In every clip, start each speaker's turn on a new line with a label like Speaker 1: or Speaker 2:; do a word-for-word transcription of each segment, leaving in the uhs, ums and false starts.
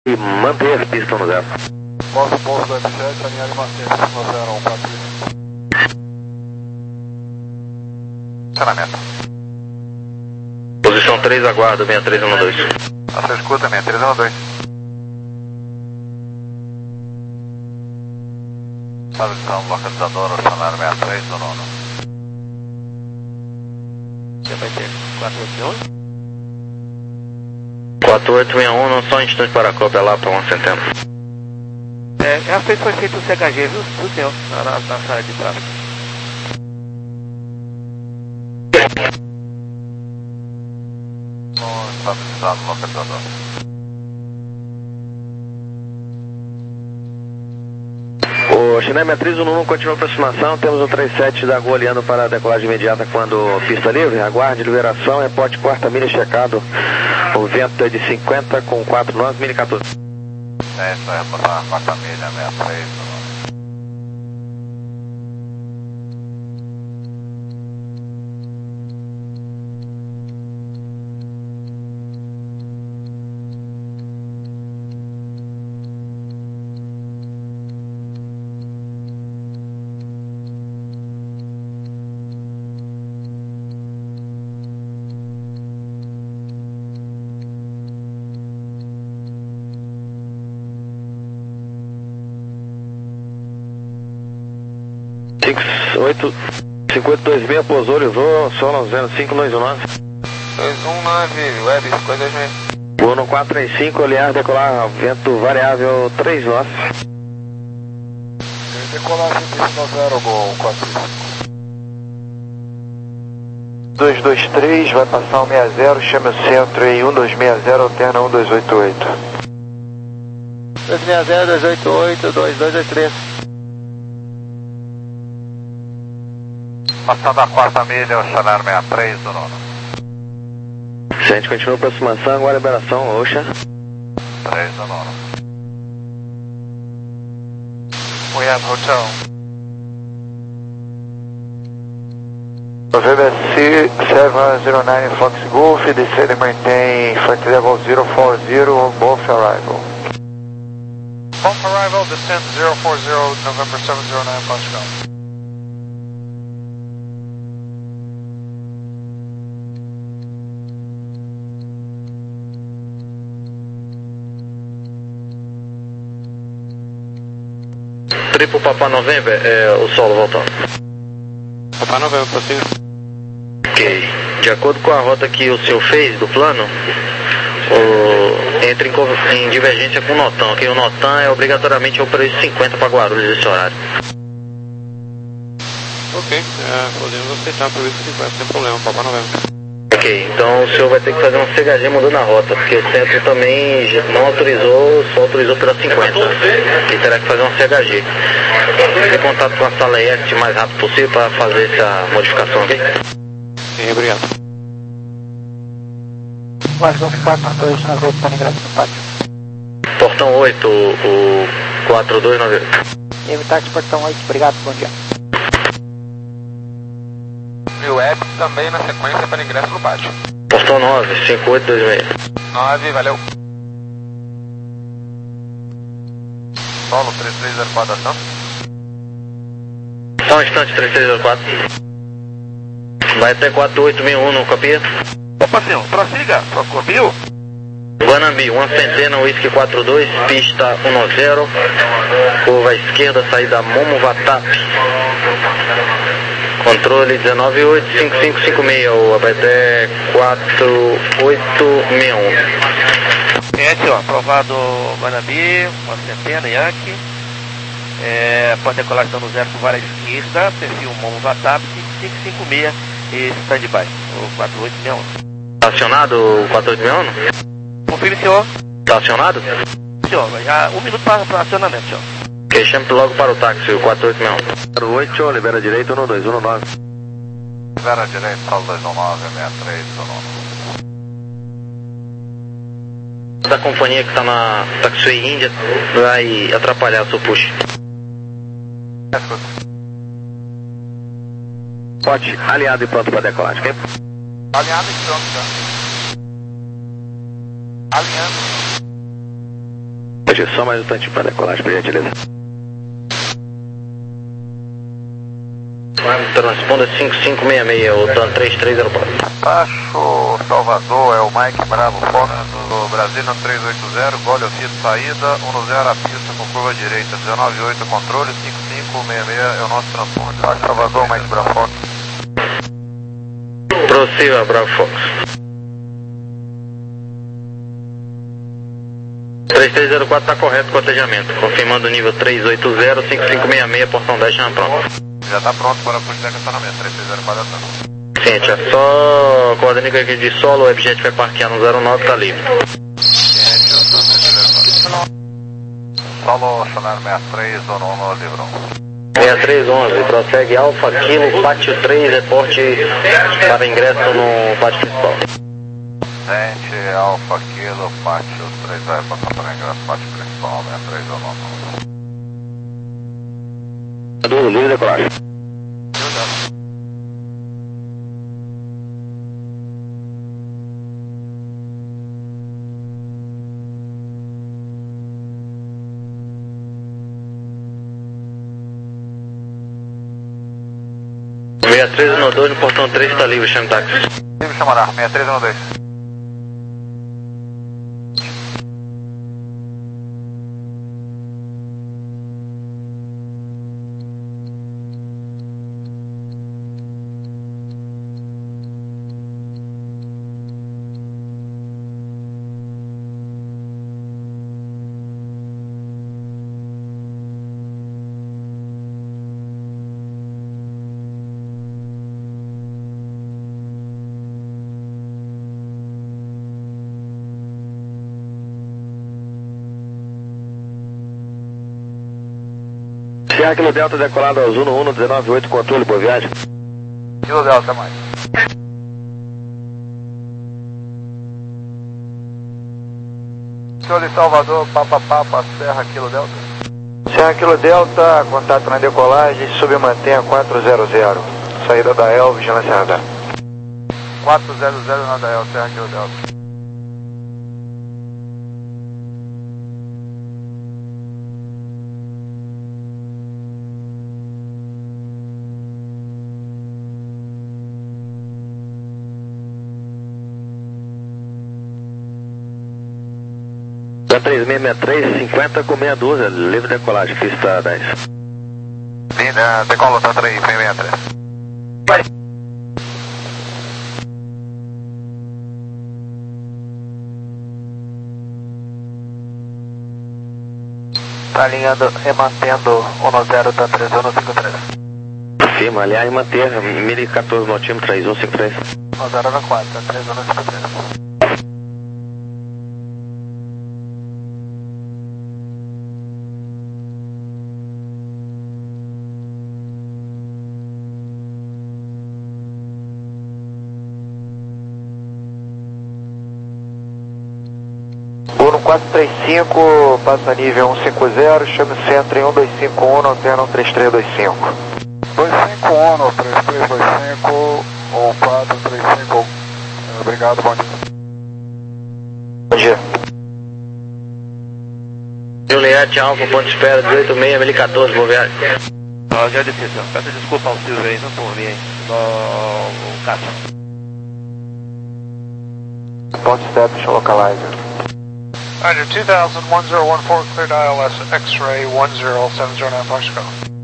Speaker 1: E manter pista no zero.
Speaker 2: Posso pouso do F sete, alinhar e manter pista no zero, um quatro três. Estacionamento.
Speaker 1: Posição três, aguardo, sessenta e três um dois.
Speaker 2: A sua escuta, sessenta e três um dois. Posição localizadora, orçanário sessenta e três um nono.
Speaker 3: Você vai ter quatro oito um?
Speaker 1: quatro oito seis um, só um instante para a cópia lá para uma centena.
Speaker 3: É, essa vez foi feito o C H G, viu, viu senhor? Na, na, na sala de tráfego.
Speaker 2: Não estabilizado o localizador.
Speaker 1: O China Matriz um continua a aproximação, temos um trinta e sete da Gol olhando para a decolagem imediata quando pista livre, aguarde liberação, reporte quarta milha checado, o vento é de cinquenta com quatro nós, milha quatorze.
Speaker 2: É, isso vai reportar a quarta milha, sessenta e três um nono.
Speaker 1: oito cinco oito dois seis, pousou, livrou, solo zero cinco dois um nove.
Speaker 3: dois um nove, web cinquenta e dois meia.
Speaker 1: Voo no quatro três cinco, olhar, decolar, vento variável três nós.
Speaker 2: Decolar cento e cinco zero, Gol quatro três cinco.
Speaker 4: dois dois três, vai passar um seis zero, chama o centro em um dois seis zero, alterna um dois oito oito.
Speaker 3: dois seis zero, dois oito oito, dois dois dois três.
Speaker 2: Passando a quarta milha, orçanário sessenta e três do nono.
Speaker 1: Se a gente continua a aproximação, agora a liberação, Ocean.
Speaker 2: três do nono.
Speaker 4: We have hotel. November C seven zero nine Fox Golf, descend and maintain flight level zero four zero on both arrival.
Speaker 2: Both arrival, descend zero four zero, November seven zero nine Fox Golf.
Speaker 1: Triplo Papa November, é o solo voltando.
Speaker 3: Papai Novembro, prossiga.
Speaker 1: Ok. De acordo com a rota que o senhor fez do plano, o, entra em, em divergência com o Notan, ok? O Notan é obrigatoriamente o preço cinquenta para Guarulhos esse horário.
Speaker 3: Ok, é, podemos aceitar o preço cinquenta, sem problema, Papai Novembro.
Speaker 1: Ok, então o senhor vai ter que fazer um C H G mudando a rota, porque o centro também não autorizou, só autorizou pela cinquenta. Ele terá que fazer um C H G. Ter contato com a sala E S o mais rápido possível para fazer essa modificação, ok?
Speaker 3: Sim, obrigado.
Speaker 4: Guarda quatro dois nove oito para ingresso no pátio.
Speaker 1: Portão oito, o quatro dois nove oito.
Speaker 4: Evitate portão oito, obrigado, bom dia.
Speaker 2: E o app também na sequência para ingresso no pátio.
Speaker 1: Portão nove, cinco oito dois seis.
Speaker 2: nove, valeu. Solo três três zero quatro, ação.
Speaker 1: Só um instante, três três zero quatro. Vai até quatro oito seis um, não copia?
Speaker 3: Opa, senhor, prossiga, copiou?
Speaker 1: Guanambi, uma centena, whisky quatro dois, pista um zero, curva esquerda, saída Momo Vatap. Controle dezenove oito cinco cinco cinco seis, o A B T quatro oito seis um.
Speaker 3: É aqui, ó, aprovado Guanambi, uma centena, Yankee. É, pode decolar no zero por vara esquerda, perfil Momo Vatap, cinco cinco cinco seis e stand-by, o quatro oito seis um.
Speaker 1: Tá acionado o quatro oito seis um?
Speaker 3: Confirme, senhor.
Speaker 1: Tá acionado?
Speaker 3: Senhor, já um minuto para, para acionamento, senhor.
Speaker 1: Ok, chame logo para o táxi, o quatro oito seis um. quatro oito, libera direito, um dois um nove.
Speaker 2: Libera direito, solo dois um nove, sessenta e três do nono.
Speaker 1: Da companhia que está na Taxway Índia vai atrapalhar o seu push.
Speaker 2: Escuta.
Speaker 1: Pode, aliado e pronto para decolagem, ok?
Speaker 2: Alinhado e pronto já. Alinhando.
Speaker 3: dia, só mais um tantinho para decolagem, por gentileza.
Speaker 1: Transponder cinco cinco seis seis, o TAN três três zero quatro.
Speaker 2: Baixo Salvador, é o Mike Bravo Fox do Brasília três oito zero, Gole Ofício saída, um zero a pista com curva direita, dezenove oito controle, cinco cinco seis seis é o nosso transponder. Baixo Salvador, Mike Bravo Fox.
Speaker 1: Prossiga, Bravo Fox. três três zero quatro está correto com o cotejamento, confirmando o nível três oito zero, cinco cinco seis seis, portão dez já pronto.
Speaker 2: Já está pronto para puxar de estacionamento, três três zero quatro atrás.
Speaker 1: Sim, tia, só coordenica aqui de solo, o Webjet vai parquear no zero nove, tá livre.
Speaker 2: Solo, Chanel sessenta e três, zona um, livrão.
Speaker 1: sessenta e três onze, prossegue Alfa, Kilo, Pátio três, reporte para ingresso no pátio principal.
Speaker 2: Gente, Alfa, Kilo, Pátio três, vai passar para ingresso, pátio principal, sessenta e três, zona um.
Speaker 3: Do livre decolagem.
Speaker 1: sessenta e três no dois, no portão três está livre, chame táxi.
Speaker 2: Livre chamará, sessenta e três no dois.
Speaker 3: Sierra Kilo Delta decolado ao Zuno um, dezenove oito, controle, boa viagem.
Speaker 2: Kilo Delta, mais. Senhor de Salvador, Papa Papa, Serra Kilo Delta.
Speaker 4: Serra Kilo Delta, contato na decolagem, submantenha quatro zero zero. Saída da El, vigilância radar.
Speaker 2: quatro zero zero na da El, Serra Kilo Delta.
Speaker 3: três seis seis três, cinquenta com meia dúzia, livre decolagem, pista dez.
Speaker 2: Linda, decola, tá três seis seis três. Vai. Tá alinhando, remantendo um zero, tá três um cinco três.
Speaker 3: Firma, aliar e manter, mil e quatorze notímetro, três um cinco três.
Speaker 2: um zero quatro, tá três um cinco três.
Speaker 4: quatro três cinco, passa nível cento e cinquenta, chame o centro em um dois cinco um, alterna um três três dois cinco.
Speaker 2: dois cinco um, três três dois cinco, ou quatro três cinco. Obrigado, bom dia.
Speaker 4: Bom dia.
Speaker 1: Juliette, Alfa, ponto de espera, dezoito seis, mil e quatorze, boa viagem.
Speaker 3: Ó, já disse isso, peço desculpa ao Silvio aí, não por mim, hein. O Cássio.
Speaker 4: Ponto establish localizer.
Speaker 2: Roger, two thousand, one zero one four, cleared I L S, X-ray one zero seven zero nine, Foxtrot.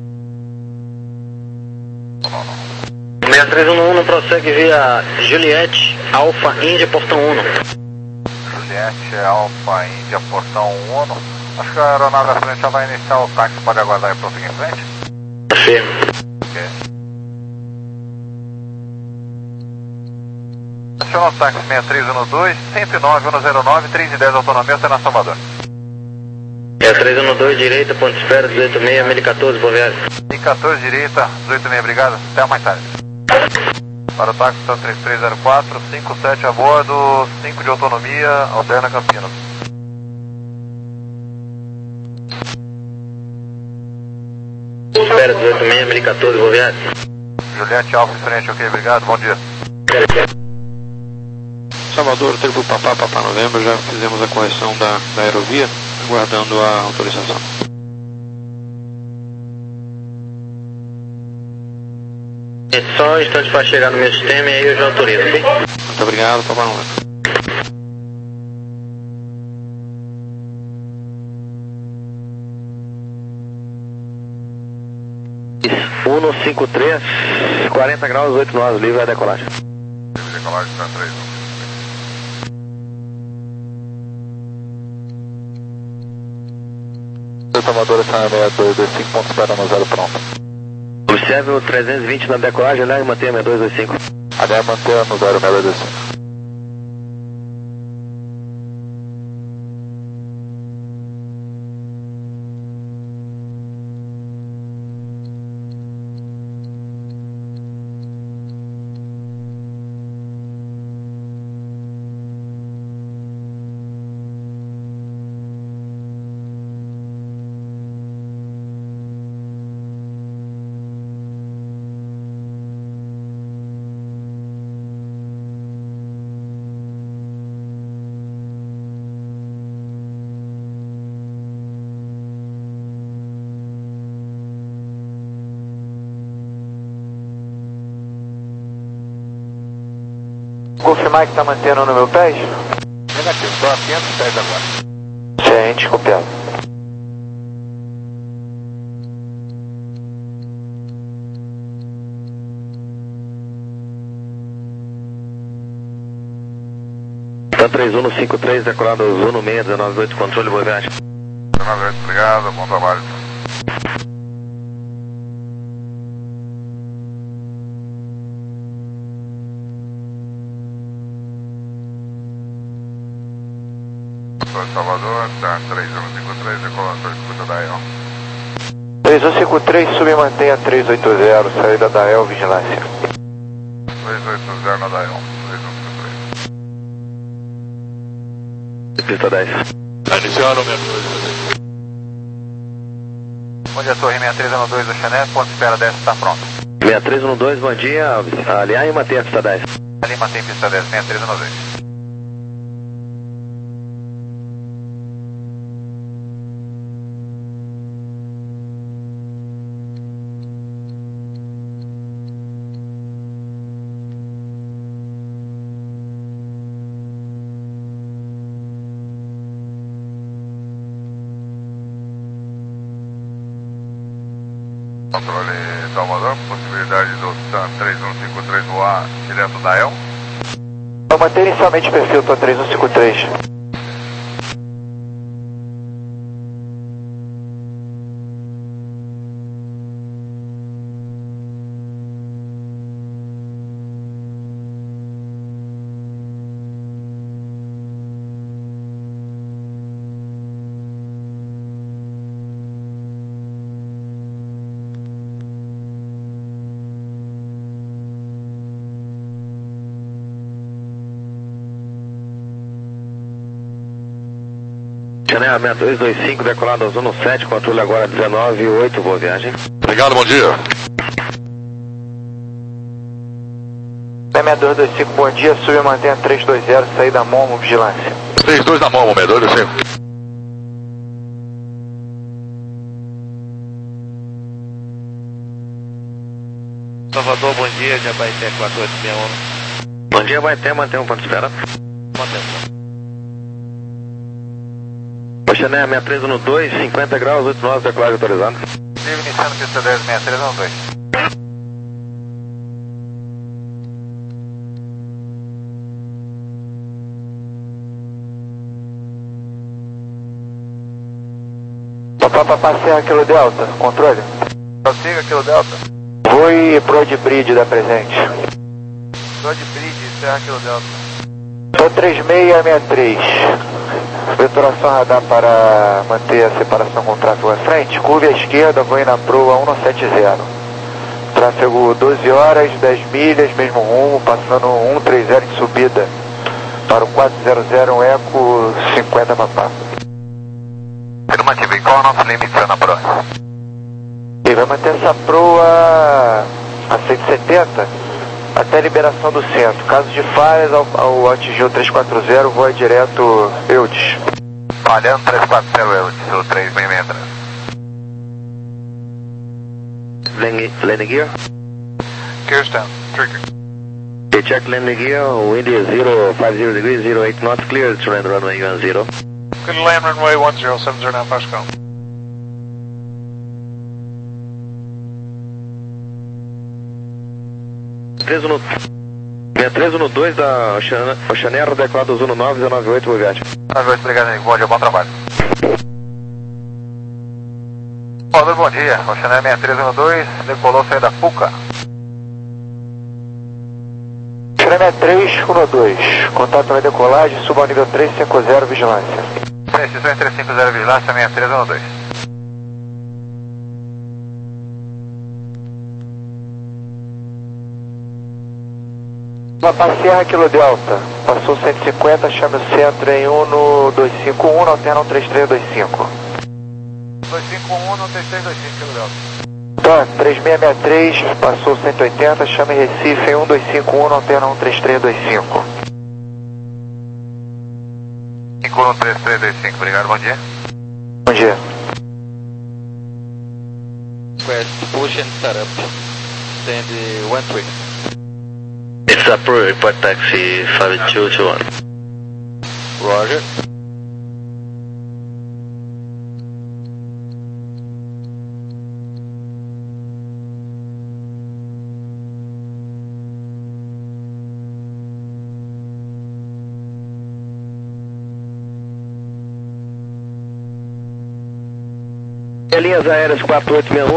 Speaker 1: sessenta e três um um, prossegue via Juliette, Alfa, Índia, portão um.
Speaker 2: Juliette, Alfa, Índia, portão um. Acho que a aeronave à frente já vai iniciar o táxi, pode aguardar aí para seguir em frente?
Speaker 1: Firme.
Speaker 2: Ok. Acionou o táxi sessenta e três um dois, cento e nove, um zero nove, três e dez, autonomia, está na Salvador.
Speaker 1: sessenta e três um dois, direita, ponto de espera, dezoito seis, mil e quatorze, boa viagem.
Speaker 2: mil e quatorze, direita, dezoito seis, obrigado, até mais tarde. Para o táxi, está três três zero quatro, cinco sete a bordo, cinco de autonomia, alterna Campinas.
Speaker 1: Espera, dezoito seis, mil e quatorze, boa viagem.
Speaker 2: Juliette, Alfa, em frente, ok, obrigado, bom dia.
Speaker 5: Salvador, Tribo Papá, Papá Novembro, já fizemos a correção da, da aerovia, Aguardando a autorização.
Speaker 1: É só um instante para chegar no meu sistema e aí eu já autorizo, ok?
Speaker 5: Muito obrigado, Papa November.
Speaker 1: um cinco três, quarenta graus, oito nós, livre a decolagem.
Speaker 2: Livre a decolagem para três um.
Speaker 4: Salvador, essa seis dois dois cinco, ponto espera no zero pronto.
Speaker 1: Observe o trezentos e vinte na decolagem, aliás, mantenha seis dois dois cinco.
Speaker 4: Aliás, mantenha no zero seis dois dois cinco. Confirmar que está mantendo no meu pés?
Speaker 2: Negativo, estou a quinhentos pés agora.
Speaker 4: Gente, copiado.
Speaker 1: Tá três um no cinco três, decolado Zuno seis um nove oito, controle, boa viagem.
Speaker 2: dezenove oito, obrigado, bom trabalho. Salvador, tá três um cinco três, decolando, escuta da E L.
Speaker 4: três um cinco três, submantenha três oito zero, saída da E L, vigilância.
Speaker 2: três oito zero na da E L, três um cinco três.
Speaker 1: Pista dez.
Speaker 5: Tá iniciando o mesmo.
Speaker 2: Bom dia, Torre seis três um dois do Chanel, ponto espera dez, está pronto.
Speaker 1: seis três um dois, bom dia, aliás, e mantenha a pista dez.
Speaker 2: Ali mantém pista dez, seis três um dois. Controle Salvador, possibilidade do TAM três um cinco três voar direto da E L.
Speaker 4: Eu mantenho inicialmente o perfil, tô três um cinco três.
Speaker 1: Chanel seis dois dois cinco, decolado Zuno sete, controle agora dezenove oito, boa viagem.
Speaker 5: Obrigado, bom dia.
Speaker 4: seis dois dois cinco, bom dia, submantenha três dois zero, saída Momo, vigilância.
Speaker 5: três dois na mão, seis dois dois cinco.
Speaker 3: Salvador, bom dia, de Abaeté quatro oito seis um.
Speaker 1: Bom dia, Abaeté, mantém um ponto de espera.
Speaker 3: Mantém.
Speaker 1: Chanel seis três um dois, cinquenta graus, oito nove, decolagem autorizado.
Speaker 2: Livre iniciando pista dez, seis três um dois.
Speaker 4: Papapá, Serra Kilo Delta, controle.
Speaker 2: Prossiga, Kilo Delta.
Speaker 4: Voe Broadbridge da presente.
Speaker 2: Broadbridge, Serra Kilo Delta.
Speaker 4: Tô três seis seis três. Veturação radar para manter a separação com o tráfego à frente. Curva à esquerda, vou na proa um sete zero. Tráfego doze horas, dez milhas, mesmo rumo, passando um três zero em subida para o quatro zero zero, um Eco cinquenta papá.
Speaker 2: Afirmativo, e qual é o nosso limite na proa?
Speaker 4: E vai manter essa proa a cento e setenta até a liberação do centro. Caso de falhas, ao, ao atingir o trezentos e quarenta, voa direto Eudes.
Speaker 2: Falhando três quatro zero, altitude três seis seis três.
Speaker 1: Landing, landing gear.
Speaker 2: Gears down, trigger.
Speaker 1: Okay, check landing gear, wind is zero five zero degrees, zero eight knots, clear to land runway one zero.
Speaker 2: Good land runway one zero seven zero nine, Pascal.
Speaker 1: três um no... sessenta e três um no dois da Oceanair, adequado Uno nove zero nove oito, Boviate.
Speaker 2: nove oito, obrigado, amigo. Bom dia, bom trabalho. Salvador, bom dia. Oceanair sessenta e três um no dois, decolou, saiu da Fuca.
Speaker 4: Oceanair sessenta e três um no dois, contato na decolagem, suba ao nível três cinco zero, vigilância.
Speaker 2: Precisão três cinco zero, vigilância, sessenta e três um no dois.
Speaker 4: Mapa Serra, Kilo Delta, passou cento e cinquenta, chame o centro em um no dois cinco um, alterna um três três dois cinco.
Speaker 2: dois cinco um, no três três dois cinco, Kilo Delta.
Speaker 4: Tá, três seis seis três, passou cento e oitenta, chame Recife em um dois cinco um, alterna um três três dois cinco.
Speaker 2: cinco um três três dois cinco, obrigado, bom dia.
Speaker 4: Bom dia.
Speaker 5: Request push and setup. Send one three.
Speaker 1: It's approved, report taxi five two two one.
Speaker 5: Roger.
Speaker 1: Linhas aéreas quatro oito seis um.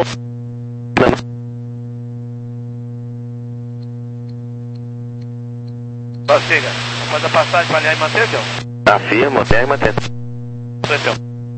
Speaker 3: Prossiga. Manda passagem para alinhar e manter, então?
Speaker 1: Afirma, até e mantém.
Speaker 3: Então.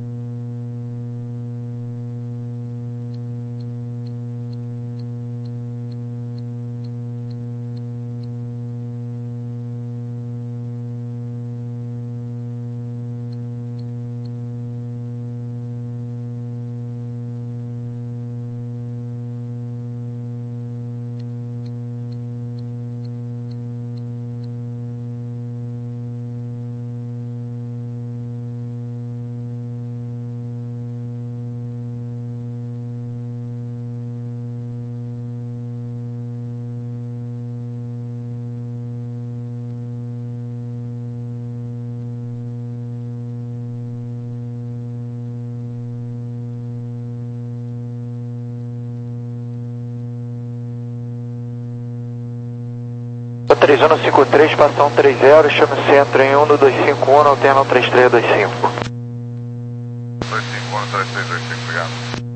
Speaker 4: três um cinco três, passa um três zero, chame o centro em um no dois cinco um, alterna um três três dois cinco.
Speaker 2: dois cinco um, três três dois cinco, obrigado.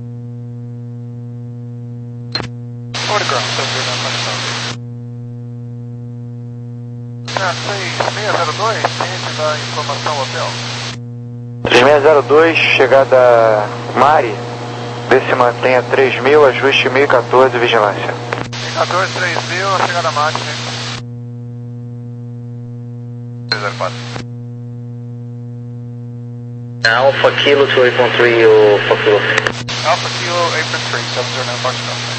Speaker 2: Order ground, seven zero nine, Pascal. Ah, seis seis zero dois, ciente da informação hotel.
Speaker 4: três seis zero dois, chegada Mari, vê se mantém a três mil, ajuste mil e quatorze, vigilância.
Speaker 2: quatorze, três mil, a chegada Mari, né? três zero quatro.
Speaker 1: Alpha Kilo to eight point three, o Foxtrot.
Speaker 2: Alpha Kilo, eight point three, seven zero nine, Foxtrot.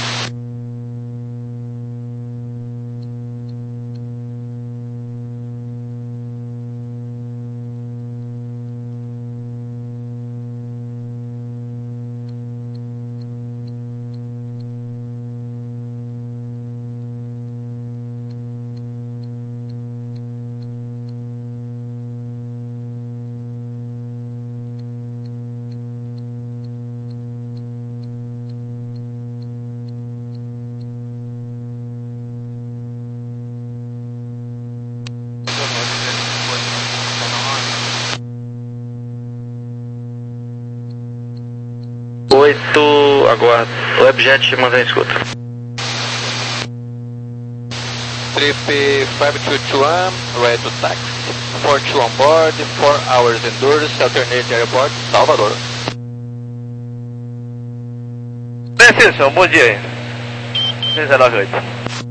Speaker 1: oito, aguardo. Webjet, mantém escuta.
Speaker 5: Trip five two two one, ready to taxi. four two on board, four hours endurance, alternate airport, Salvador.
Speaker 3: Preciso, bom dia aí. seis zero nove oito.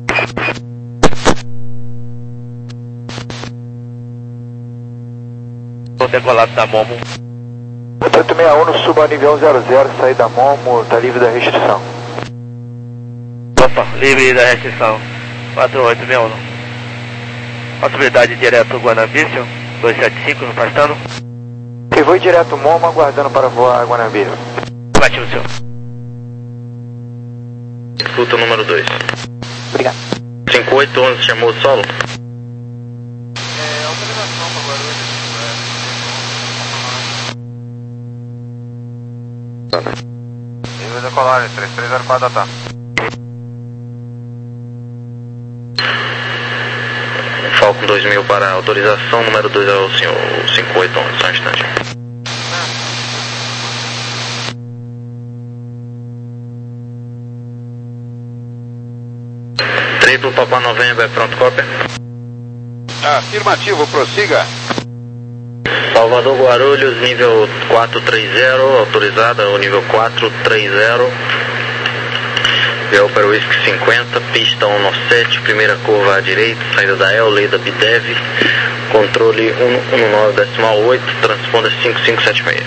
Speaker 3: Estou decolado da Momo.
Speaker 4: oito seis um, no suba nível zero zero, sair da Momo, tá livre da restrição.
Speaker 3: Opa, livre da restrição. quatro oito seis um. Possibilidade direto Guanabício, dois sete cinco, no Pastano.
Speaker 4: E vou direto Momo, aguardando para voar a Guanabara.
Speaker 3: Batido, senhor.
Speaker 1: Escuta o número dois.
Speaker 4: Obrigado.
Speaker 1: cinco oito onze chamou o solo.
Speaker 2: É, autorização para Guarulhos. Nível de decolagem, três três zero quatro da T A.
Speaker 1: Falcon dois mil para autorização, número dois é o senhor cinco oito onze, só um instante. Triplo Papa November, pronto, cópia.
Speaker 2: Afirmativo, prossiga.
Speaker 1: Salvador Guarulhos, nível quatro três zero, autorizada, o nível quatro três zero. Viu para o Whisky cinquenta, pista um nove sete, primeira curva à direita, saída da El, lei da Bidev, controle um um nove decimal oito, transponder cinco cinco sete seis.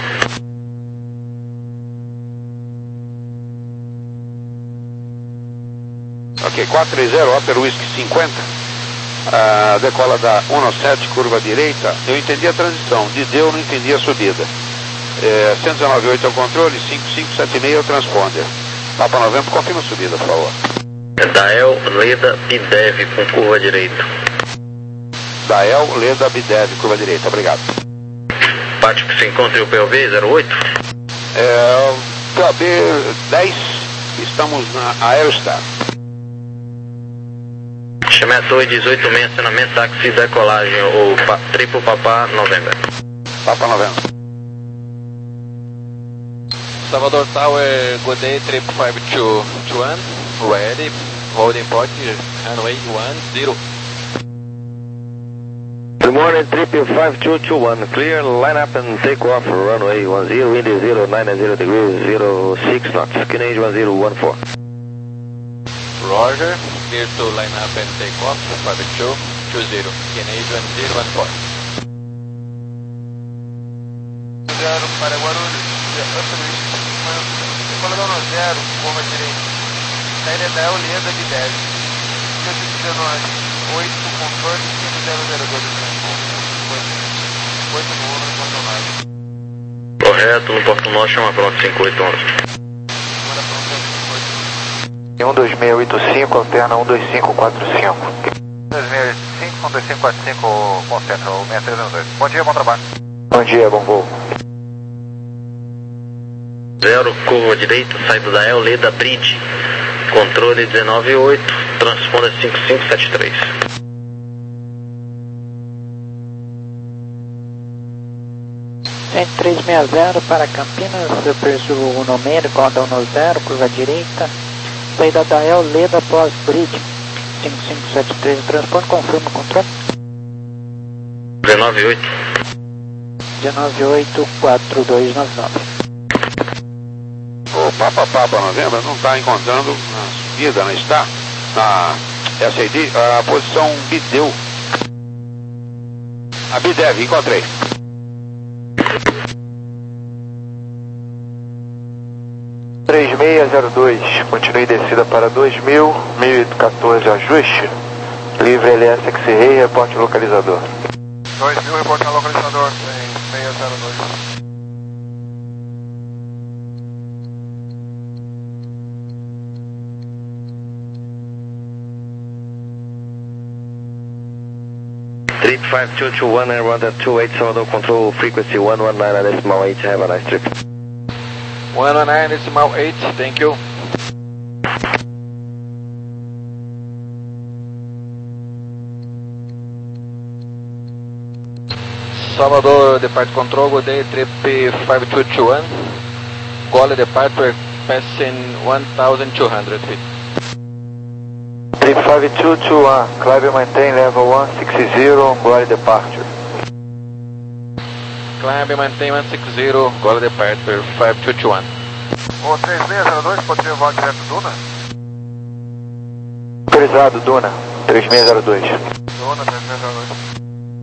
Speaker 6: Ok, quatro três zero, Upper Whisky cinquenta, ah, decola da um nove sete, curva direita. Eu entendi a transição, de deu, não entendi a subida. É, cento e dezenove oito é o controle, cinco cinco sete seis é o transponder. Papa Novembro, confirma a subida, por favor.
Speaker 1: Dael, Leda, Bidev, com curva direita.
Speaker 6: Dael, Leda, Bidev, curva direita, obrigado.
Speaker 1: Pátio que se encontra em U P O B zero oito.
Speaker 6: É, P O B dez, estamos na Aerostar.
Speaker 1: Chemetou dezoito seis, acionamento, táxi, decolagem, ou pa, triplo Papá November.
Speaker 6: Papa Novembro.
Speaker 5: Salvador Tower, good day, trip five two two one, ready, holding port, runway one zero.
Speaker 7: Good morning, trip five two two one, clear, line up and take off, runway one zero, wind zero nine zero degrees, zero six knots, Canadian one zero one four.
Speaker 5: Roger, clear to line up and take off, five two two zero, Canadian zero one four.
Speaker 2: Zero para Guarulhos, Upper Whisky cinquenta, decola da um zero, curva direita, saída da El, Leda, Bidev, cento e dezenove oito, controle cinco zero zero dois, oito no um, no ponto nove.
Speaker 1: Correto, no Porto Norte, chama pronto cinco oito onze.
Speaker 2: Agora pronto cinco oito.
Speaker 4: um dois seis oito cinco, alterna um dois cinco quatro cinco.
Speaker 2: dois seis oito cinco, um dois cinco quatro cinco, concentra, o seis três zero dois. Bom dia, bom trabalho.
Speaker 4: Bom dia, bom voo.
Speaker 1: Zero, curva direita, saída da El, Leda, Bridge, controle dezenove oito, transponder cinco cinco sete três.
Speaker 8: cento e três seis zero para Campinas, preço um seis, corda um zero, curva direita, saída da El, Leda, pós-bridge, cinco cinco sete três, transporte, confirma o controle.
Speaker 1: dezenove oito.
Speaker 8: dezenove oito quatro dois nove nove.
Speaker 6: O Papa Papa Novembro não está encontrando na subida, não está? Na S A D, a posição Bideu. A Bidev, encontrei.
Speaker 4: três seis zero dois, continue descida para dois mil, mil e quatorze ajuste, livre L S X-Ray, reporte localizador.
Speaker 2: dois mil, reporte no localizador, em seis zero dois.
Speaker 7: Trip five two two one and Rwanda two eight, Salvador control, frequency one one nine decimal eight, have a nice trip.
Speaker 5: one one nine decimal eight, thank you. Salvador, depart control, good day, trip five two two one, Gole departure, passing one thousand two hundred feet.
Speaker 4: Trip five two two one, climb and maintain level one sixty, Gole departure.
Speaker 5: Climb and maintain one sixty, Gole departure, five two two one.
Speaker 2: O três seis zero dois, pode ser voar direto Duna?
Speaker 4: Autorizado, Duna, três seis zero dois.
Speaker 2: Duna, três seis zero dois.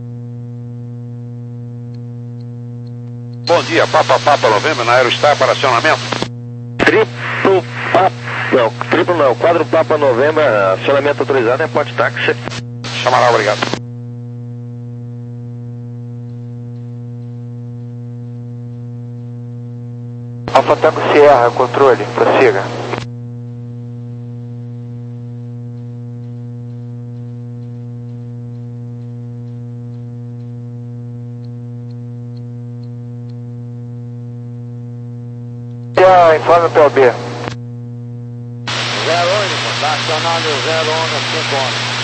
Speaker 6: Bom dia, Papa Papa Novembro, na Aerostar para acionamento.
Speaker 7: Triplo Papa, não, triplo não, quadro Papa Novembro, acionamento autorizado, é porte táxi.
Speaker 6: Chamará, obrigado.
Speaker 4: Alfa Tango Sierra, controle, prossiga. Informe P O B.
Speaker 6: zero oito, estacionado zero um, cinco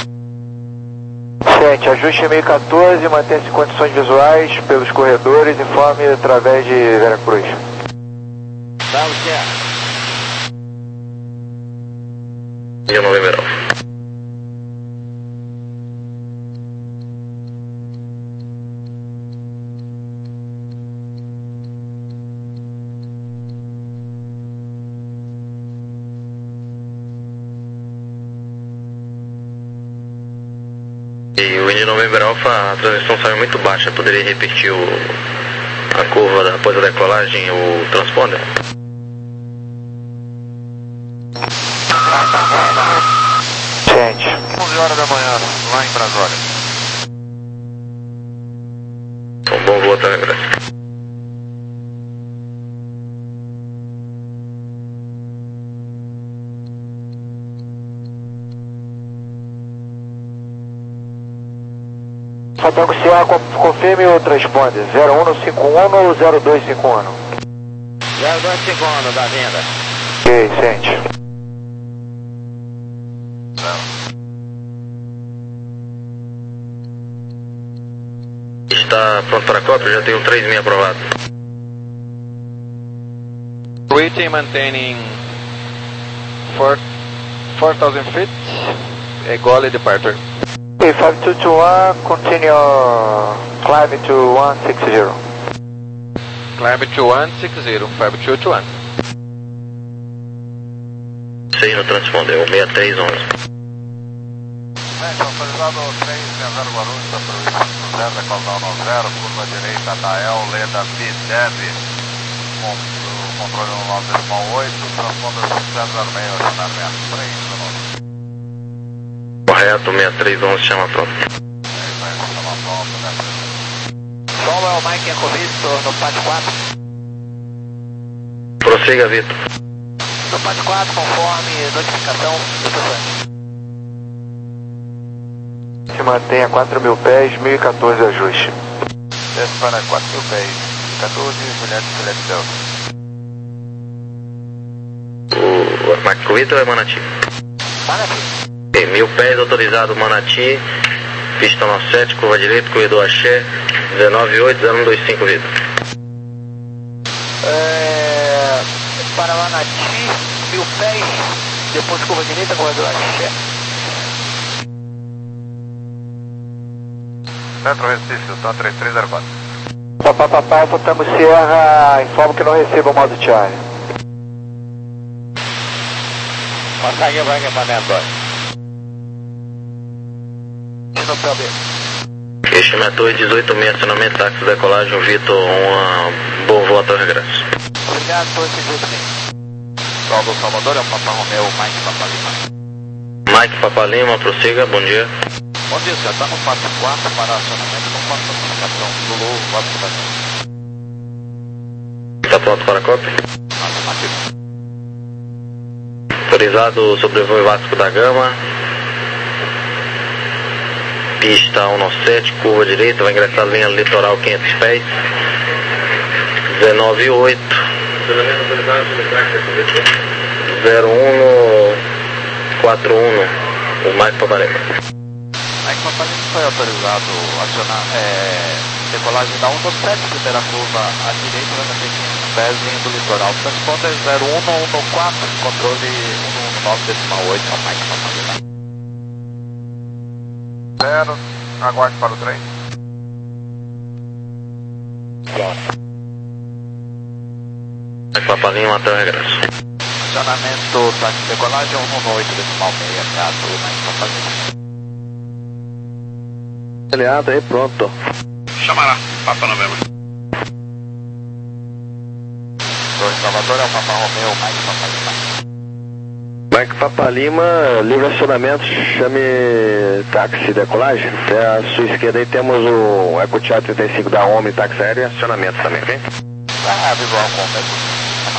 Speaker 6: onze.
Speaker 4: Gente, ajuste mil e quatorze, mantenha-se em condições visuais pelos corredores, informe através de Veracruz.
Speaker 6: Bravo Sierra.
Speaker 1: Índio November Alpha. E o Índio November Alpha, a transmissão saiu muito baixa, poderia repetir o, a curva da, após a decolagem, o transponder?
Speaker 4: Gente.
Speaker 2: onze horas da manhã, lá em Brasólia.
Speaker 1: Um bom voo até o regresso.
Speaker 4: Alfa Tango Sierra, confirme o transponder, zero um cinco um ou zero dois cinco um?
Speaker 6: zero dois cinco um da vinda.
Speaker 4: Ok, sente.
Speaker 1: Está pronto para a cópia, já tenho três mil aprovado.
Speaker 5: Waiting, maintaining four thousand feet, Egoli departure.
Speaker 4: Okay, five two two one, continue climb to one six zero.
Speaker 5: Climb to one six zero, five two two one.
Speaker 1: seis no transponder, seis três um um.
Speaker 2: Gente, autorizado três zero Guarulhos, para o zero, decolar um zero, curva direita da E L, leda B D E V, com o controle no nove oito, transponder zero zero seis, acionamento três zero nove.
Speaker 1: Correto, seis três um um, chama pronto.
Speaker 3: Qual é o Mike Iacovisto no P A D quatro?
Speaker 1: Prossiga, Vitor.
Speaker 3: No P A D quatro, conforme notificação do Tufante.
Speaker 4: Se mantenha quatro mil pés, mil e quatorze ajuste.
Speaker 2: Desce para quatro mil pés, quatorze, Juliette, Juliette Delta.
Speaker 1: O Marco Vitor é Manati?
Speaker 3: Manati.
Speaker 1: Ok, mil pés autorizado Manati, pista nove sete, curva direita, corredor Axé, dezenove oito zero um dois cinco, Vitor.
Speaker 3: É, para Manati, mil pés, depois curva direita, corredor Axé.
Speaker 2: Centro Recife, Tan três três zero quatro.
Speaker 4: Papá, papai, Alfa Tango Sierra, informo que não receba o modo Charlie.
Speaker 6: Passagem vai equipamento.
Speaker 3: E no P O B.
Speaker 1: Estimado torre dezoito seis, acionamento, táxi, decolagem, Vitor, um bom voo até o regresso.
Speaker 3: Obrigado, torre dezoito seis.
Speaker 2: Sol do Salvador, é o Papa Romeu, Mike Papa Lima.
Speaker 1: Mike Papa Lima, prossiga, bom dia.
Speaker 2: Bom dia, você está no P A D quatro para acionamento com notificação do Lulu, quatro cidades.
Speaker 1: Está pronto para a cópia?
Speaker 2: Afirmativo.
Speaker 1: Autorizado sobrevoo Vasco da Gama. Pista cento e noventa e sete, curva direita, vai ingressar linha litoral quinhentos pés. dezenove oito. zero um quatro um, o Mike Paparema.
Speaker 2: Mike Paparema foi autorizado a acionar é, decolagem da cento e sete, primeira curva à direita, vai manter quinhentos pés vindo do litoral. Transponder zero um um quatro, controle cento e nove oito, é o Mike Paparema. Zero, aguarde para o trem.
Speaker 1: Mike Papalima até o regresso.
Speaker 2: Acionamento, táxi decolagem cento e oito decimal seis, gato, Mike Papalima.
Speaker 7: Aliado aí, pronto.
Speaker 2: Chamará, Papa Novembro. Torre Salvador é o Papa Romeu, Mike Papalima.
Speaker 7: Mike Papa Lima, livre acionamento, chame táxi decolagem. Até a sua esquerda aí temos o EcoChat trinta e cinco da Omni, táxi aéreo e acionamento também, ok?
Speaker 2: Ah, visual, como é